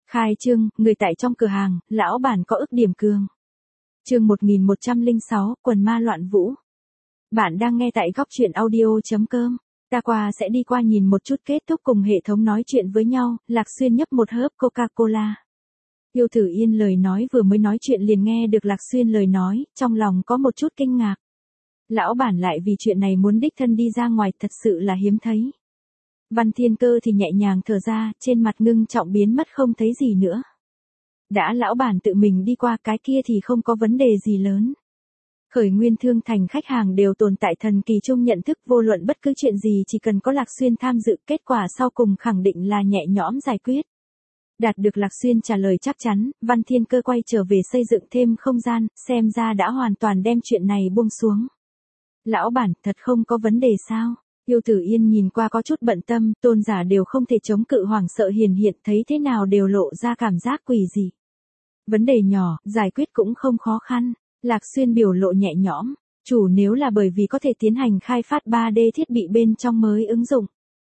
Khai trương, người tại trong cửa hàng, lão bản có ức điểm cường. Chương 1106, quần ma loạn vũ. Bạn đang nghe tại góc truyện audio.com. Ta qua sẽ đi qua nhìn một chút kết thúc cùng hệ thống nói chuyện với nhau. Lạc Xuyên nhấp một hớp Coca-Cola. Yêu Tử Yên lời nói vừa mới nói chuyện liền nghe được Lạc Xuyên lời nói, trong lòng có một chút kinh ngạc. Lão bản lại vì chuyện này muốn đích thân đi ra ngoài, thật sự là hiếm thấy. Văn Thiên Cơ thì nhẹ nhàng thở ra, trên mặt ngưng trọng biến mất không thấy gì nữa. Đã lão bản tự mình đi qua cái kia thì không có vấn đề gì lớn. Khởi Nguyên Thương Thành khách hàng đều tồn tại thần kỳ chung nhận thức, vô luận bất cứ chuyện gì chỉ cần có Lạc Xuyên tham dự, kết quả sau cùng khẳng định là nhẹ nhõm giải quyết. Đạt được Lạc Xuyên trả lời chắc chắn, Văn Thiên Cơ quay trở về xây dựng thêm không gian, xem ra đã hoàn toàn đem chuyện này buông xuống. Lão bản, thật không có vấn đề sao? Yêu Tử Yên nhìn qua có chút bận tâm, tôn giả đều không thể chống cự hoảng sợ hiển hiện, thấy thế nào đều lộ ra cảm giác quỷ dị. Vấn đề nhỏ, giải quyết cũng không khó khăn. Lạc Xuyên biểu lộ nhẹ nhõm, chủ nếu là bởi vì có thể tiến hành khai phát 3D thiết bị bên trong mới ứng dụng.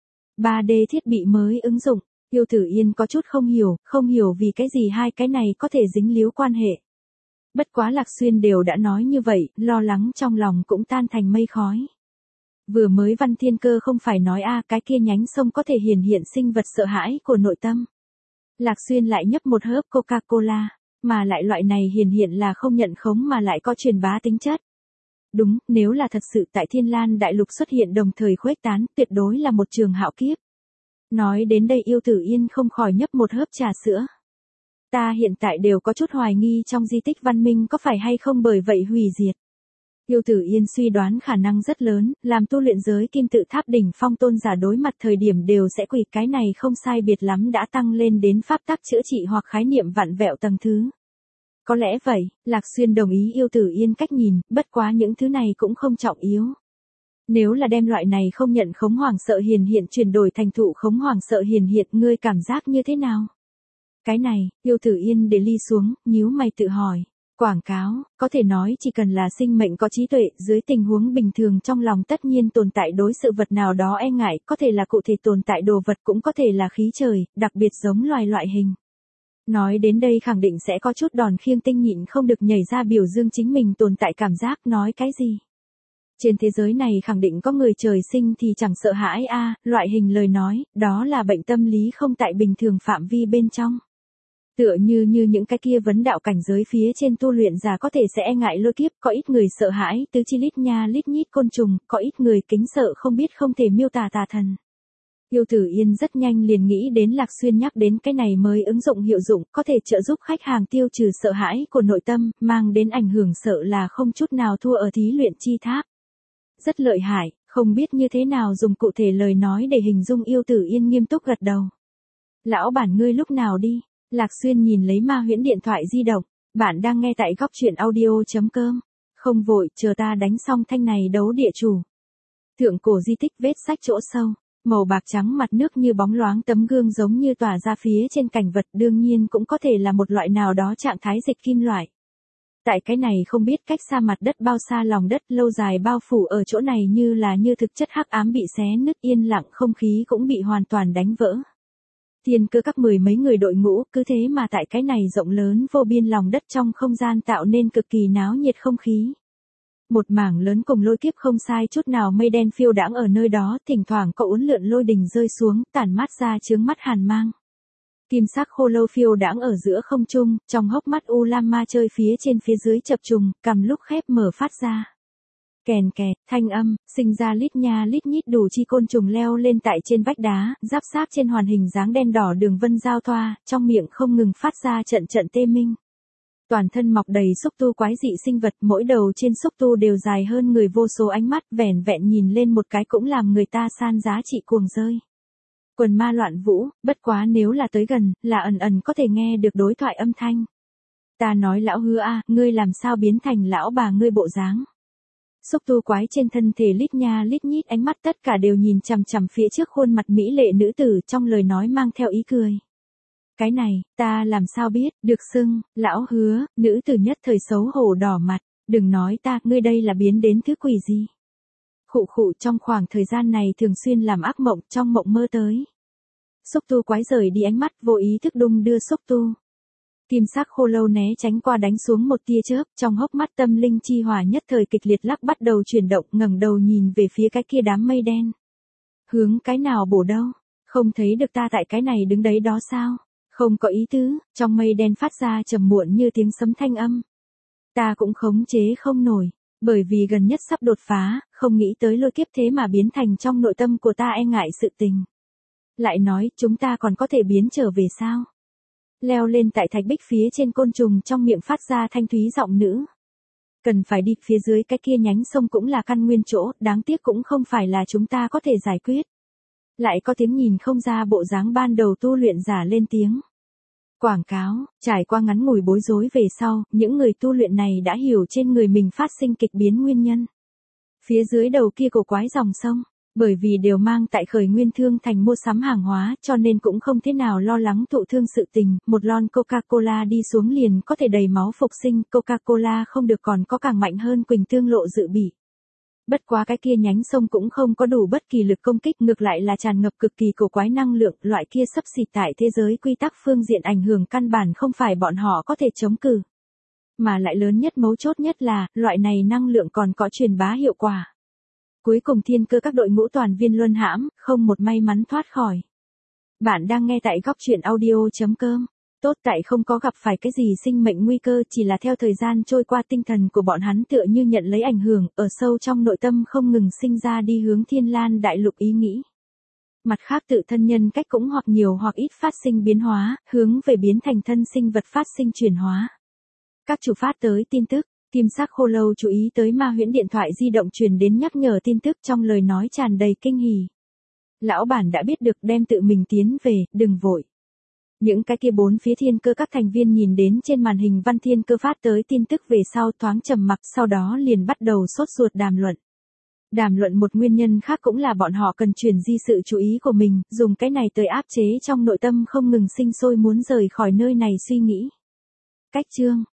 3D thiết bị mới ứng dụng, Yêu Tử Yên có chút không hiểu vì cái gì hai cái này có thể dính líu quan hệ. Bất quá Lạc Xuyên đều đã nói như vậy, lo lắng trong lòng cũng tan thành mây khói. Vừa mới Văn Thiên Cơ không phải nói cái kia nhánh sông có thể hiển hiện sinh vật sợ hãi của nội tâm. Lạc Xuyên lại nhấp một hớp Coca-Cola, mà lại loại này hiển hiện là không nhận khống mà lại có truyền bá tính chất. Đúng, nếu là thật sự tại Thiên Lan Đại Lục xuất hiện đồng thời khuếch tán, tuyệt đối là một trường hạo kiếp. Nói đến đây Yêu Tử Yên không khỏi nhấp một hớp trà sữa. Ta hiện tại đều có chút hoài nghi trong di tích văn minh có phải hay không bởi vậy hủy diệt. Yêu Tử Yên suy đoán khả năng rất lớn, làm tu luyện giới kim tự tháp đỉnh phong tôn giả đối mặt thời điểm đều sẽ quỳ, cái này không sai biệt lắm đã tăng lên đến pháp tắc chữa trị hoặc khái niệm vặn vẹo tầng thứ. Có lẽ vậy, Lạc Xuyên đồng ý Yêu Tử Yên cách nhìn, bất quá những thứ này cũng không trọng yếu. Nếu là đem loại này không nhận khống hoàng sợ hiền hiện chuyển đổi thành thụ khống hoàng sợ hiền hiện, ngươi cảm giác như thế nào? Cái này, Yêu Tử Yên để ly xuống, nhíu mày tự hỏi. Quảng cáo, có thể nói chỉ cần là sinh mệnh có trí tuệ, dưới tình huống bình thường trong lòng tất nhiên tồn tại đối sự vật nào đó e ngại, có thể là cụ thể tồn tại đồ vật cũng có thể là khí trời, đặc biệt giống loài loại hình. Nói đến đây khẳng định sẽ có chút đòn khiêng tinh nhịn không được nhảy ra biểu dương chính mình tồn tại cảm giác, nói cái gì. Trên thế giới này khẳng định có người trời sinh thì chẳng sợ hãi loại hình lời nói, đó là bệnh tâm lý không tại bình thường phạm vi bên trong. Tựa như những cái kia vấn đạo cảnh giới phía trên tu luyện giả có thể sẽ e ngại lôi kiếp, có ít người sợ hãi tứ chi lít nha lít nhít côn trùng, có ít người kính sợ không biết không thể miêu tả tà thần. Yêu Tử Yên rất nhanh liền nghĩ đến Lạc Xuyên nhắc đến cái này mới ứng dụng hiệu dụng, có thể trợ giúp khách hàng tiêu trừ sợ hãi của nội tâm, mang đến ảnh hưởng sợ là không chút nào thua ở thí luyện chi tháp. Rất lợi hại, không biết như thế nào dùng cụ thể lời nói để hình dung. Yêu Tử Yên nghiêm túc gật đầu. Lão bản ngươi lúc nào đi? Lạc Xuyên nhìn lấy Ma Huyễn điện thoại di động, bạn đang nghe tại góc truyện audio.com. Không vội, chờ ta đánh xong thanh này đấu địa chủ. Thượng cổ di tích vết sách chỗ sâu, màu bạc trắng mặt nước như bóng loáng tấm gương giống như tỏa ra phía trên cảnh vật, đương nhiên cũng có thể là một loại nào đó trạng thái dịch kim loại. Tại cái này không biết cách xa mặt đất bao xa lòng đất lâu dài bao phủ ở chỗ này như thực chất hắc ám bị xé nứt, yên lặng không khí cũng bị hoàn toàn đánh vỡ. Thiên Cơ các mười mấy người đội ngũ, cứ thế mà tại cái này rộng lớn vô biên lòng đất trong không gian tạo nên cực kỳ náo nhiệt không khí. Một mảng lớn cùng lôi kiếp không sai chút nào, mây đen phiêu đãng ở nơi đó, thỉnh thoảng có uốn lượn lôi đình rơi xuống, tản mát ra chướng mắt hàn mang. Kim sắc khô lâu phiêu đãng ở giữa không trung, trong hốc mắt u lam ma chơi phía trên phía dưới chập trùng, cầm lúc khép mở phát ra. Kèn kẹt, thanh âm, sinh ra lít nha lít nhít đủ chi côn trùng leo lên tại trên vách đá, giáp xác trên hoàn hình dáng đen đỏ đường vân giao thoa, trong miệng không ngừng phát ra trận trận tê minh. Toàn thân mọc đầy xúc tu quái dị sinh vật, mỗi đầu trên xúc tu đều dài hơn người, vô số ánh mắt vẻn vẹn nhìn lên một cái cũng làm người ta san giá trị cuồng rơi. Quần ma loạn vũ, bất quá nếu là tới gần, là ẩn có thể nghe được đối thoại âm thanh. Ta nói lão Hứa ngươi làm sao biến thành lão bà ngươi bộ dáng? Xúc tu quái trên thân thể lít nha lít nhít ánh mắt tất cả đều nhìn chằm chằm phía trước khuôn mặt mỹ lệ nữ tử, trong lời nói mang theo ý cười. Cái này, ta làm sao biết, được xưng, lão Hứa, nữ tử nhất thời xấu hổ đỏ mặt, đừng nói ta, ngươi đây là biến đến thứ quỷ gì? Khụ trong khoảng thời gian này thường xuyên làm ác mộng, trong mộng mơ tới. Xúc tu quái rời đi ánh mắt, vô ý thức đung đưa xúc tu. Kim sắc khô lâu né tránh qua đánh xuống một tia chớp, trong hốc mắt tâm linh chi hỏa nhất thời kịch liệt lắc bắt đầu chuyển động, ngẩng đầu nhìn về phía cái kia đám mây đen. Hướng cái nào bổ đâu? Không thấy được ta tại cái này đứng đấy đó sao? Không có ý tứ, trong mây đen phát ra trầm muộn như tiếng sấm thanh âm. Ta cũng khống chế không nổi, bởi vì gần nhất sắp đột phá, không nghĩ tới lôi kiếp thế mà biến thành trong nội tâm của ta e ngại sự tình. Lại nói, chúng ta còn có thể biến trở về sao? Leo lên tại thạch bích phía trên côn trùng trong miệng phát ra thanh thúy giọng nữ. Cần phải đi phía dưới cái kia nhánh sông cũng là căn nguyên chỗ, đáng tiếc cũng không phải là chúng ta có thể giải quyết. Lại có tiếng nhìn không ra bộ dáng ban đầu tu luyện giả lên tiếng. Quảng cáo, trải qua ngắn ngủi bối rối về sau, những người tu luyện này đã hiểu trên người mình phát sinh kịch biến nguyên nhân. Phía dưới đầu kia cổ quái dòng sông, bởi vì đều mang tại khởi nguyên thương thành mua sắm hàng hóa cho nên cũng không thế nào lo lắng thụ thương sự tình, một lon Coca-Cola đi xuống liền có thể đầy máu phục sinh, Coca-Cola không được còn có càng mạnh hơn Quỳnh Tương Lộ dự bị. Bất quá cái kia nhánh sông cũng không có đủ bất kỳ lực công kích, ngược lại là tràn ngập cực kỳ cổ quái năng lượng, loại kia xấp xịt tại thế giới quy tắc phương diện ảnh hưởng căn bản không phải bọn họ có thể chống cự. Mà lại lớn nhất mấu chốt nhất là, loại này năng lượng còn có truyền bá hiệu quả. Cuối cùng thiên cơ các đội ngũ toàn viên luân hãm, không một may mắn thoát khỏi. Bạn đang nghe tại góc truyện audio.com. Tốt tại không có gặp phải cái gì sinh mệnh nguy cơ, chỉ là theo thời gian trôi qua tinh thần của bọn hắn tựa như nhận lấy ảnh hưởng, ở sâu trong nội tâm không ngừng sinh ra đi hướng Thiên Lan đại lục ý nghĩ. Mặt khác tự thân nhân cách cũng hoặc nhiều hoặc ít phát sinh biến hóa, hướng về biến thành thân sinh vật phát sinh chuyển hóa. Các chủ phát tới tin tức, Kim sắc khô lâu chú ý tới ma huyễn điện thoại di động truyền đến nhắc nhở tin tức trong lời nói tràn đầy kinh hỉ. Lão bản đã biết được, đem tự mình tiến về, đừng vội. Những cái kia bốn phía thiên cơ các thành viên nhìn đến trên màn hình văn thiên cơ phát tới tin tức về sau thoáng trầm mặc, sau đó liền bắt đầu sốt ruột đàm luận. Đàm luận một nguyên nhân khác cũng là bọn họ cần chuyển di sự chú ý của mình, dùng cái này tới áp chế trong nội tâm không ngừng sinh sôi muốn rời khỏi nơi này suy nghĩ. Cách chương